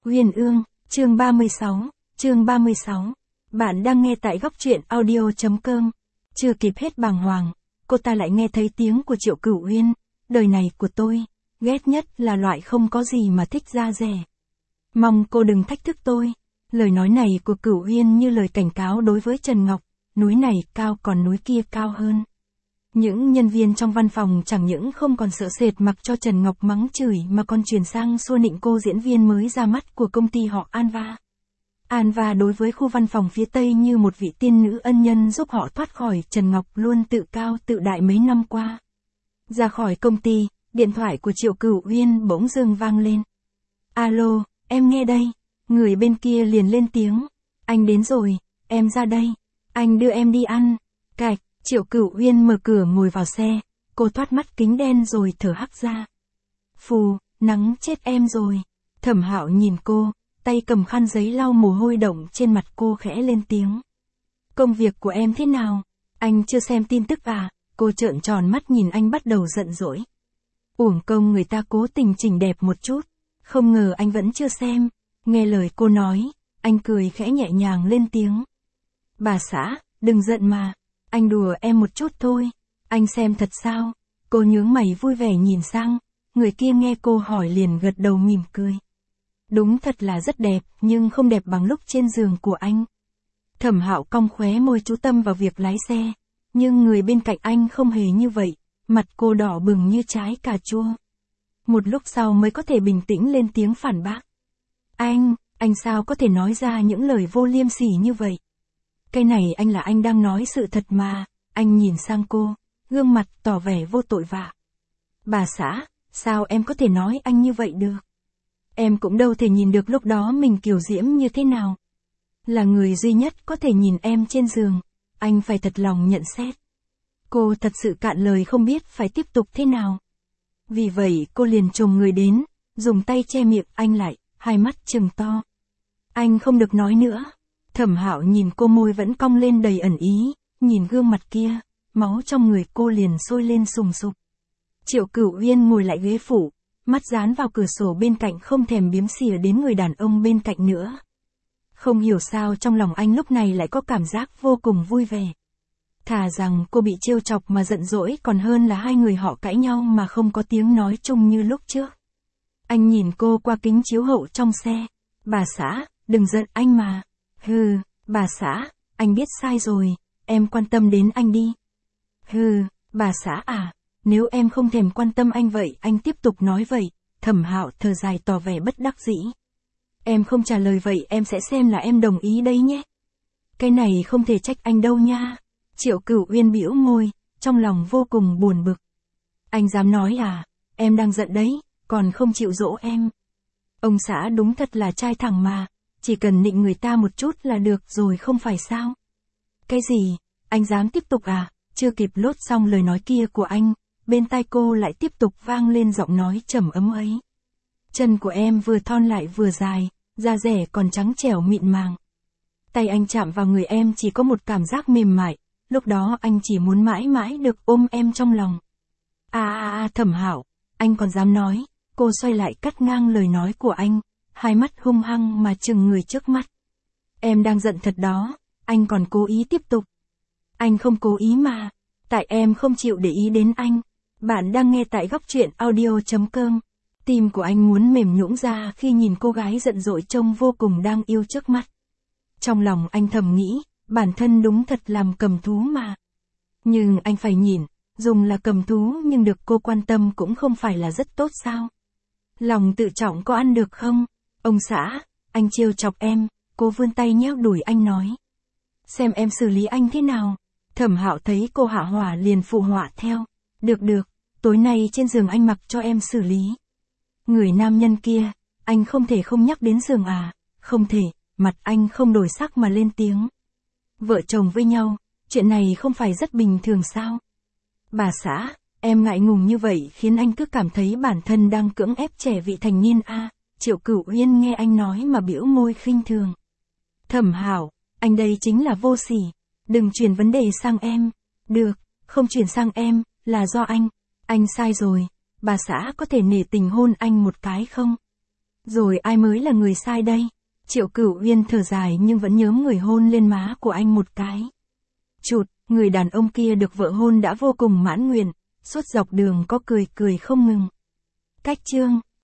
Uyên Ương, chương 36. Bạn đang nghe tại góc truyện audio.com. Chưa kịp hết bàng hoàng, cô ta lại nghe thấy tiếng của Triệu Cửu Uyên. Đời này của tôi, ghét nhất là loại không có gì mà thích ra rẻ. Mong cô đừng thách thức tôi. Lời nói này của Cửu Uyên như lời cảnh cáo đối với Trần Ngọc, núi này cao còn núi kia cao hơn. Những nhân viên trong văn phòng chẳng những không còn sợ sệt mặc cho Trần Ngọc mắng chửi mà còn chuyển sang xua nịnh cô diễn viên mới ra mắt của công ty họ Anva. Anva đối với khu văn phòng phía Tây như một vị tiên nữ ân nhân giúp họ thoát khỏi Trần Ngọc luôn tự cao tự đại mấy năm qua. Ra khỏi công ty, điện thoại của Triệu Cửu Uyên bỗng dưng vang lên. Alo, em nghe đây. Người bên kia liền lên tiếng. Anh đến rồi, em ra đây. Anh đưa em đi ăn. Cạch. Triệu Cửu Uyên mở cửa ngồi vào xe, cô thoát mắt kính đen rồi thở hắt ra. Phù, nắng chết em rồi. Thẩm Hạo nhìn cô, tay cầm khăn giấy lau mồ hôi đọng trên mặt cô khẽ lên tiếng. Công việc của em thế nào? Anh chưa xem tin tức à? Cô trợn tròn mắt nhìn anh bắt đầu giận dỗi. Uổng công người ta cố tình chỉnh đẹp một chút, không ngờ anh vẫn chưa xem. Nghe lời cô nói, anh cười khẽ nhẹ nhàng lên tiếng. Bà xã, đừng giận mà. Anh đùa em một chút thôi. Anh xem thật sao? Cô nhướng mày vui vẻ nhìn sang. Người kia nghe cô hỏi liền gật đầu mỉm cười. Đúng thật là rất đẹp, nhưng không đẹp bằng lúc trên giường của anh. Thẩm Hạo cong khóe môi chú tâm vào việc lái xe. Nhưng người bên cạnh anh không hề như vậy. Mặt cô đỏ bừng như trái cà chua. Một lúc sau mới có thể bình tĩnh lên tiếng phản bác. Anh sao có thể nói ra những lời vô liêm sỉ như vậy? Cái này anh là anh đang nói sự thật mà. Anh nhìn sang cô, gương mặt tỏ vẻ vô tội vạ. Bà xã, sao em có thể nói anh như vậy được? Em cũng đâu thể nhìn được lúc đó mình kiều diễm như thế nào. Là người duy nhất có thể nhìn em trên giường, anh phải thật lòng nhận xét. Cô thật sự cạn lời không biết phải tiếp tục thế nào. Vì vậy cô liền chồm người đến, dùng tay che miệng anh lại, hai mắt trừng to. Anh không được nói nữa. Thẩm Hạo nhìn cô môi vẫn cong lên đầy ẩn ý, nhìn gương mặt kia, máu trong người cô liền sôi lên sùng sục. Triệu Cửu Uyên ngồi lại ghế phụ, mắt dán vào cửa sổ bên cạnh không thèm biếm xỉa đến người đàn ông bên cạnh nữa. Không hiểu sao trong lòng anh lúc này lại có cảm giác vô cùng vui vẻ. Thà rằng cô bị trêu chọc mà giận dỗi còn hơn là hai người họ cãi nhau mà không có tiếng nói chung như lúc trước. Anh nhìn cô qua kính chiếu hậu trong xe. Bà xã, đừng giận anh mà. Hừ, bà xã, anh biết sai rồi, em quan tâm đến anh đi. Hừ, bà xã à, nếu em không thèm quan tâm anh vậy anh tiếp tục nói vậy. Thẩm Hạo thở dài tỏ vẻ bất đắc dĩ. Em không trả lời vậy em sẽ xem là em đồng ý đấy nhé. Cái này không thể trách anh đâu nha. Triệu Cửu Uyên bĩu môi, trong lòng vô cùng buồn bực. Anh dám nói à, em đang giận đấy, còn không chịu dỗ em. Ông xã đúng thật là trai thẳng mà. Chỉ cần nịnh người ta một chút là được rồi không phải sao? Cái gì? Anh dám tiếp tục à? Chưa kịp lốt xong lời nói kia của anh, bên tai cô lại tiếp tục vang lên giọng nói trầm ấm ấy. Chân của em vừa thon lại vừa dài, da dẻ còn trắng trẻo mịn màng. Tay anh chạm vào người em chỉ có một cảm giác mềm mại, lúc đó anh chỉ muốn mãi mãi được ôm em trong lòng. Thẩm Hạo, anh còn dám nói? Cô xoay lại cắt ngang lời nói của anh. Hai mắt hung hăng mà chừng người trước mắt. Em đang giận thật đó, anh còn cố ý tiếp tục. Anh không cố ý mà, tại em không chịu để ý đến anh. Bạn đang nghe tại góc truyện audio.com. Tim của anh muốn mềm nhũn ra khi nhìn cô gái giận dỗi trông vô cùng đang yêu trước mắt. Trong lòng anh thầm nghĩ, bản thân đúng thật làm cầm thú mà. Nhưng anh phải nhìn, dùng là cầm thú nhưng được cô quan tâm cũng không phải là rất tốt sao? Lòng tự trọng có ăn được không? Ông xã, anh trêu chọc em. Cô vươn tay nhéo đùi anh nói. Xem em xử lý anh thế nào. Thẩm Hạo thấy cô hạ hỏa liền phụ họa theo. Được, tối nay trên giường anh mặc cho em xử lý. Người nam nhân kia, anh không thể không nhắc đến giường à? Không thể, mặt anh không đổi sắc mà lên tiếng. Vợ chồng với nhau, chuyện này không phải rất bình thường sao? Bà xã, em ngại ngùng như vậy khiến anh cứ cảm thấy bản thân đang cưỡng ép trẻ vị thành niên à? Triệu Cửu Uyên nghe anh nói mà bĩu môi khinh thường. Thẩm Hạo, anh đây chính là vô sỉ. Đừng chuyển vấn đề sang em. Được, không chuyển sang em, là do anh. Anh sai rồi, bà xã có thể nể tình hôn anh một cái không? Rồi ai mới là người sai đây? Triệu Cửu Uyên thở dài nhưng vẫn nhớm người hôn lên má của anh một cái. Chụt, người đàn ông kia được vợ hôn đã vô cùng mãn nguyện, suốt dọc đường có cười cười không ngừng. Cách chương